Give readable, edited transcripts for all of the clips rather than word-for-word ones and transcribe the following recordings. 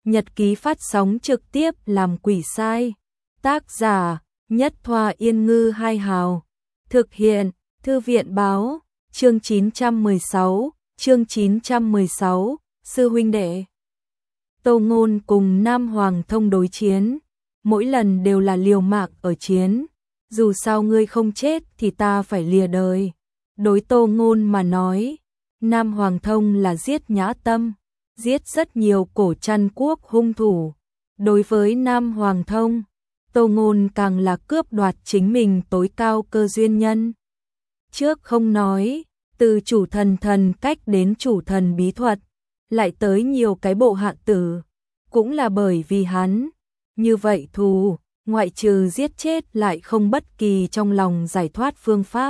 Nhật ký phát sóng trực tiếp làm quỷ sai. Tác giả Nhất Thoa Yên Ngư Hai Hào. Thực hiện Thư viện Báo. Chương 916. Chương 916. Sư huynh đệ. Tô Ngôn cùng Nam Hoàng Thông đối chiến, mỗi lần đều là liều mạng ở chiến. Dù sao ngươi không chết thì ta phải lìa đời. Đối Tô Ngôn mà nói, Nam Hoàng Thông là giết nhã tâm, giết rất nhiều cổ trăn quốc hung thủ. Đối với Nam Hoàng Thông, Tô Ngôn càng là cướp đoạt chính mình tối cao cơ duyên nhân. Trước không nói, từ chủ thần thần cách đến chủ thần bí thuật, lại tới nhiều cái bộ hạ tử, cũng là bởi vì hắn. Như vậy thù, ngoại trừ giết chết lại không bất kỳ trong lòng giải thoát phương pháp.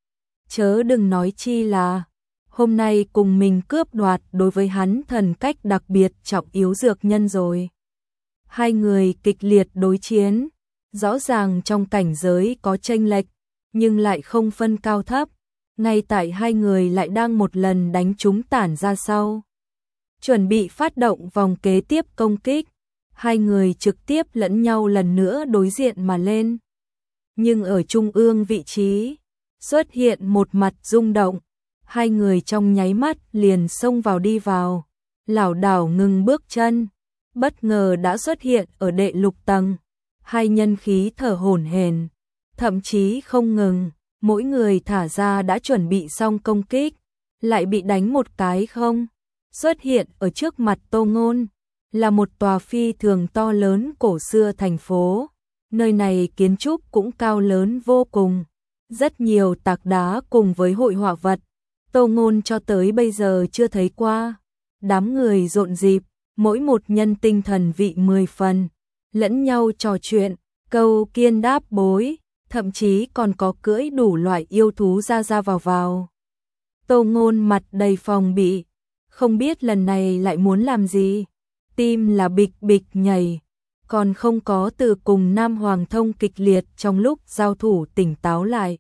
Chớ đừng nói chi là hôm nay cùng mình cướp đoạt đối với hắn thần cách đặc biệt trọng yếu dược nhân rồi. Hai người kịch liệt đối chiến, rõ ràng trong cảnh giới có chênh lệch, nhưng lại không phân cao thấp. Ngay tại hai người lại đang một lần đánh chúng tản ra sau, chuẩn bị phát động vòng kế tiếp công kích, hai người trực tiếp lẫn nhau lần nữa đối diện mà lên. Nhưng ở trung ương vị trí, xuất hiện một mặt rung động, hai người trong nháy mắt liền xông vào đi vào, lảo đảo ngừng bước chân, bất ngờ đã xuất hiện ở đệ lục tầng. Hai nhân khí thở hổn hển, thậm chí không ngừng, mỗi người thả ra đã chuẩn bị xong công kích, lại bị đánh một cái không. Xuất hiện ở trước mặt Tô Ngôn là một tòa phi thường to lớn cổ xưa thành phố. Nơi này kiến trúc cũng cao lớn vô cùng, rất nhiều tạc đá cùng với hội họa vật, Tô Ngôn cho tới bây giờ chưa thấy qua. Đám người rộn rịp, mỗi một nhân tinh thần vị 10 phần, lẫn nhau trò chuyện, câu kiên đáp bối, thậm chí còn có cưỡi đủ loại yêu thú ra vào. Tô Ngôn mặt đầy phòng bị, không biết lần này lại muốn làm gì. Tim là bịch bịch nhảy, còn không có từ cùng Nam Hoàng Thông kịch liệt trong lúc giao thủ tỉnh táo lại.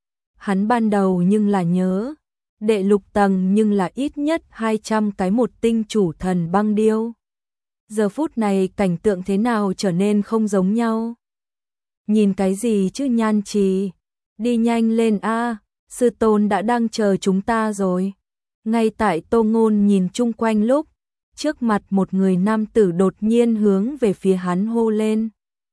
Hắn ban đầu nhưng là nhớ, đệ lục tầng nhưng là ít nhất 200 cái một tinh chủ thần băng điêu. Giờ phút này cảnh tượng thế nào trở nên không giống nhau. Nhìn cái gì chứ Nhan Trì, đi nhanh lên a, sư tôn đã đang chờ chúng ta rồi. Ngay tại Tô Ngôn nhìn chung quanh lúc, trước mặt một người nam tử đột nhiên hướng về phía hắn hô lên.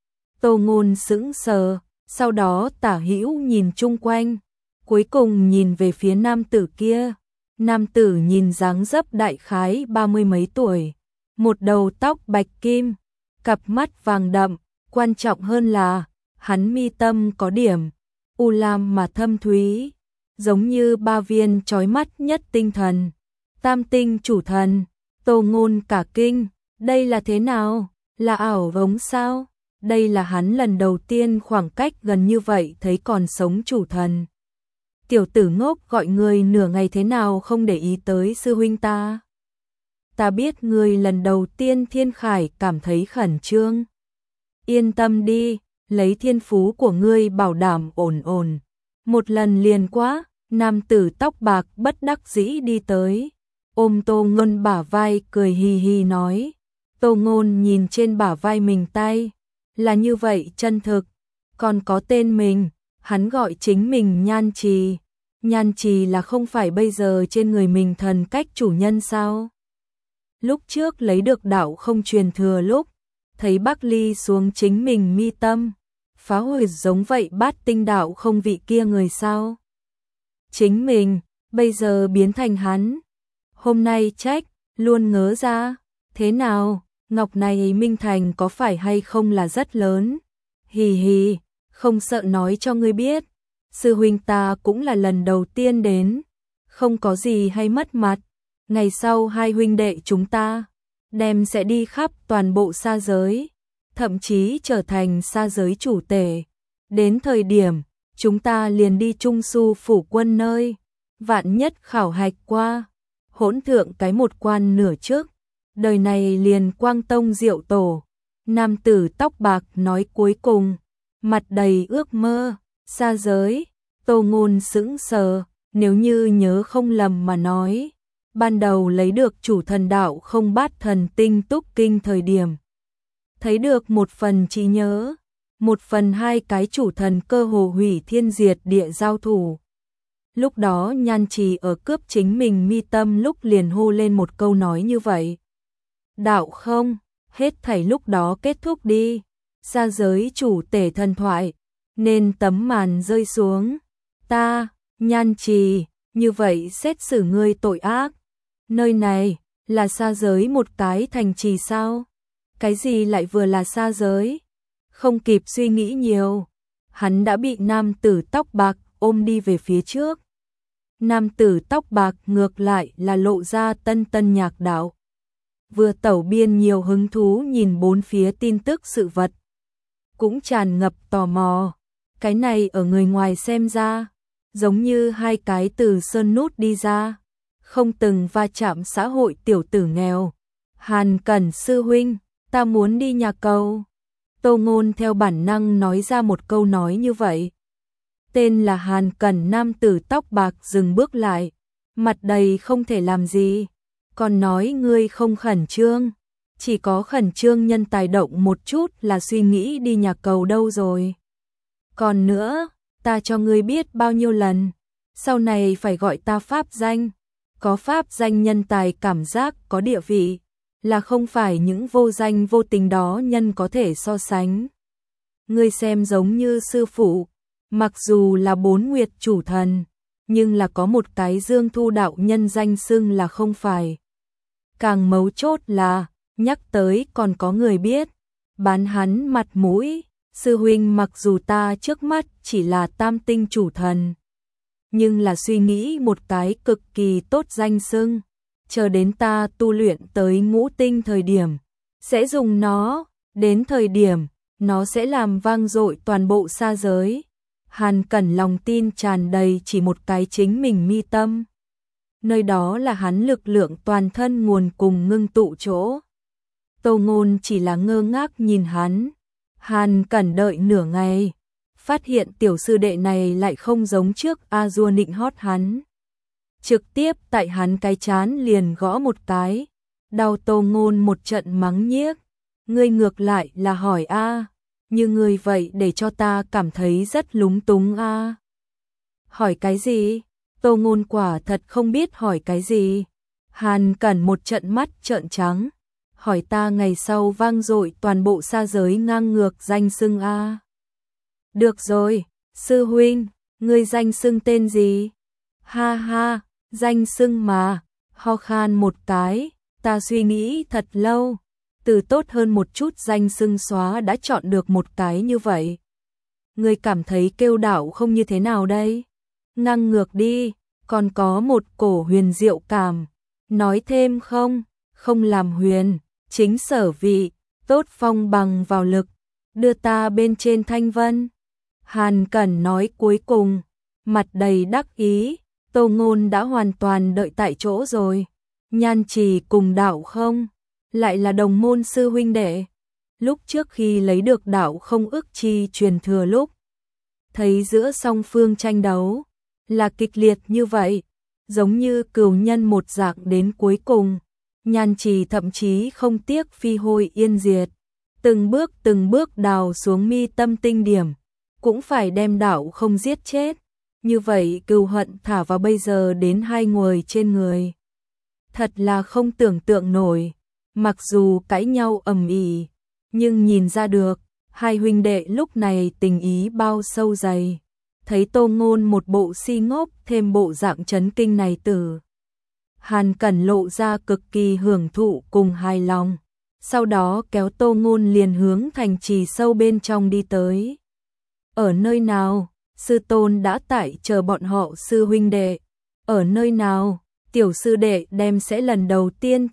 Tô Ngôn sững sờ, sau đó tả hữu nhìn chung quanh, cuối cùng nhìn về phía nam tử kia. Nam tử nhìn dáng dấp đại khái 30 mấy tuổi, một đầu tóc bạch kim, cặp mắt vàng đậm, quan trọng hơn là hắn mi tâm có điểm u lam mà thâm thúy, giống như ba viên chói mắt nhất tinh thần, tam tinh chủ thần. Tô Ngôn cả kinh, đây là thế nào? Là ảo vống sao? Đây là hắn lần đầu tiên khoảng cách gần như vậy thấy còn sống chủ thần. Tiểu tử ngốc, gọi người nửa ngày thế nào không để ý tới sư huynh ta? Ta biết người lần đầu tiên Thiên Khải cảm thấy khẩn trương. Yên tâm đi, lấy thiên phú của ngươi bảo đảm ổn. Một lần liền quá. Nam tử tóc bạc bất đắc dĩ đi tới, ôm Tô Ngôn bả vai cười hì hì nói. Tô Ngôn nhìn trên bả vai mình tay, là như vậy chân thực, còn có tên mình, hắn gọi chính mình Nhan Trì. Nhan Trì là không phải bây giờ trên người mình thần cách chủ nhân sao? Lúc trước lấy được đạo không truyền thừa lúc, thấy Bắc Ly xuống chính mình mi tâm, phá hủy giống vậy bát tinh đạo không vị kia người sao? Chính mình, bây giờ biến thành hắn. Hôm nay trách, luôn ngớ ra. Thế nào, ngọc này Minh Thành có phải hay không là rất lớn? Hì hì, không sợ nói cho ngươi biết. Sư huynh ta cũng là lần đầu tiên đến. Không có gì hay mất mặt. Ngày sau hai huynh đệ chúng ta đem sẽ đi khắp toàn bộ sa giới, thậm chí trở thành sa giới chủ tể. Đến thời điểm chúng ta liền đi Trung Su phủ quân nơi, vạn nhất khảo hạch qua, hỗn thượng cái một quan nửa trước, đời này liền quang tông diệu tổ. Nam tử tóc bạc nói cuối cùng, mặt đầy ước mơ. Sa giới. Tô Ngôn sững sờ, nếu như nhớ không lầm mà nói, ban đầu lấy được chủ thần đạo không bát thần tinh túc kinh thời điểm. Thấy được một phần trí nhớ, một phần hai cái chủ thần cơ hồ hủy thiên diệt địa giao thủ. Lúc đó Nhan Trì ở cướp chính mình mi tâm lúc liền hô lên một câu nói như vậy. Đạo không, hết thảy lúc đó kết thúc đi, xa giới chủ tể thần thoại, nên tấm màn rơi xuống. Ta, Nhan Trì, như vậy xét xử ngươi tội ác. Nơi này, là xa giới một cái thành trì sao? Cái gì lại vừa là xa giới? Không kịp suy nghĩ nhiều, hắn đã bị nam tử tóc bạc ôm đi về phía trước. Nam tử tóc bạc ngược lại là lộ ra tân tân nhạc đạo. Vừa tẩu biên nhiều hứng thú nhìn bốn phía tin tức sự vật. Cũng tràn ngập tò mò. Cái này ở người ngoài xem ra, giống như hai cái từ sơn nút đi ra, không từng va chạm xã hội tiểu tử nghèo. Hàn Cẩn sư huynh, ta muốn đi nhà cầu. Tô Ngôn theo bản năng nói ra một câu nói như vậy. Tên là Hàn Cẩn nam tử tóc bạc dừng bước lại, mặt đầy không thể làm gì, còn nói ngươi không khẩn trương, chỉ có khẩn trương nhân tài động một chút là suy nghĩ đi nhà cầu đâu rồi. Còn nữa, ta cho ngươi biết bao nhiêu lần, sau này phải gọi ta pháp danh, có pháp danh nhân tài cảm giác có địa vị, là không phải những vô danh vô tình đó nhân có thể so sánh. Ngươi xem giống như sư phụ, mặc dù là 4 nguyệt chủ thần, nhưng là có một cái Dương Thu đạo nhân danh xưng là không phải. Càng mấu chốt là, nhắc tới còn có người biết, bán hắn mặt mũi, sư huynh mặc dù ta trước mắt chỉ là tam tinh chủ thần, nhưng là suy nghĩ một cái cực kỳ tốt danh xưng, chờ đến ta tu luyện tới ngũ tinh thời điểm, sẽ dùng nó, đến thời điểm, nó sẽ làm vang dội toàn bộ xa giới. Hàn Cẩn lòng tin tràn đầy chỉ một cái chính mình mi tâm. Nơi đó là hắn lực lượng toàn thân nguồn cùng ngưng tụ chỗ. Tô Ngôn chỉ là ngơ ngác nhìn hắn. Hàn Cẩn đợi nửa ngày, phát hiện tiểu sư đệ này lại không giống trước A-dua nịnh hót hắn. Trực tiếp tại hắn cái chán liền gõ một cái, đau. Tô Ngôn một trận mắng nhiếc. Ngươi ngược lại là hỏi a, như ngươi vậy để cho ta cảm thấy rất lúng túng a. Hỏi cái gì? Tô Ngôn quả thật không biết hỏi cái gì. Hàn Cẩn một trận mắt trợn trắng. Hỏi ta ngày sau vang dội toàn bộ xa giới ngang ngược danh xưng a. Được rồi, sư huynh, ngươi danh xưng tên gì? Ha ha, danh xưng mà, ho khan một cái, ta suy nghĩ thật lâu, từ tốt hơn một chút danh xưng xóa đã chọn được một cái như vậy. Ngươi cảm thấy kêu đảo không như thế nào đây? Ngang ngược đi, còn có một cổ huyền diệu cảm. Nói thêm không? Không làm huyền, chính sở vị, tốt phong bằng vào lực, đưa ta bên trên thanh vân. Hàn Cẩn nói cuối cùng, mặt đầy đắc ý. Tô Ngôn đã hoàn toàn đợi tại chỗ rồi. Nhan Trì cùng đạo không, lại là đồng môn sư huynh đệ. Lúc trước khi lấy được đạo không ức chi truyền thừa lúc, thấy giữa song phương tranh đấu là kịch liệt như vậy, giống như cừu nhân một dạng đến cuối cùng. Nhan Trì thậm chí không tiếc phi hôi yên diệt, từng bước đào xuống mi tâm tinh điểm, cũng phải đem đạo không giết chết. Như vậy cừu hận thả vào bây giờ đến hai người trên người. Thật là không tưởng tượng nổi. Mặc dù cãi nhau ầm ĩ, nhưng nhìn ra được, hai huynh đệ lúc này tình ý bao sâu dày. Thấy Tô Ngôn một bộ si ngốc thêm bộ dạng chấn kinh này từ. Hàn Cẩn lộ ra cực kỳ hưởng thụ cùng hài lòng. Sau đó kéo Tô Ngôn liền hướng thành trì sâu bên trong đi tới. Ở nơi nào? Sư tôn đã tại chờ bọn họ sư huynh đệ. Ở nơi nào? Tiểu sư đệ đem sẽ lần đầu tiên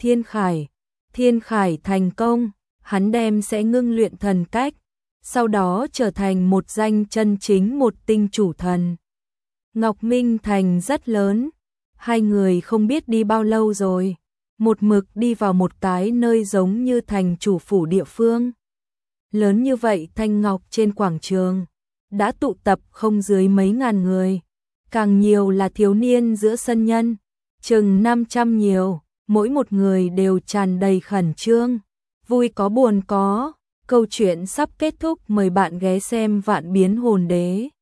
Thiên Khải thành công, hắn đem sẽ ngưng luyện thần cách, sau đó trở thành một danh chân chính một tinh chủ thần. Ngọc Minh thành rất lớn, hai người không biết đi bao lâu rồi, một mực đi vào một cái nơi giống như thành chủ phủ địa phương. Lớn như vậy thanh ngọc trên quảng trường, đã tụ tập không dưới mấy ngàn người, càng nhiều là thiếu niên giữa sân nhân. chừng 500 nhiều, mỗi một người đều tràn đầy khẩn trương, vui có buồn có. Câu chuyện sắp kết thúc, mời bạn ghé xem Vạn Biến Hồn Đế.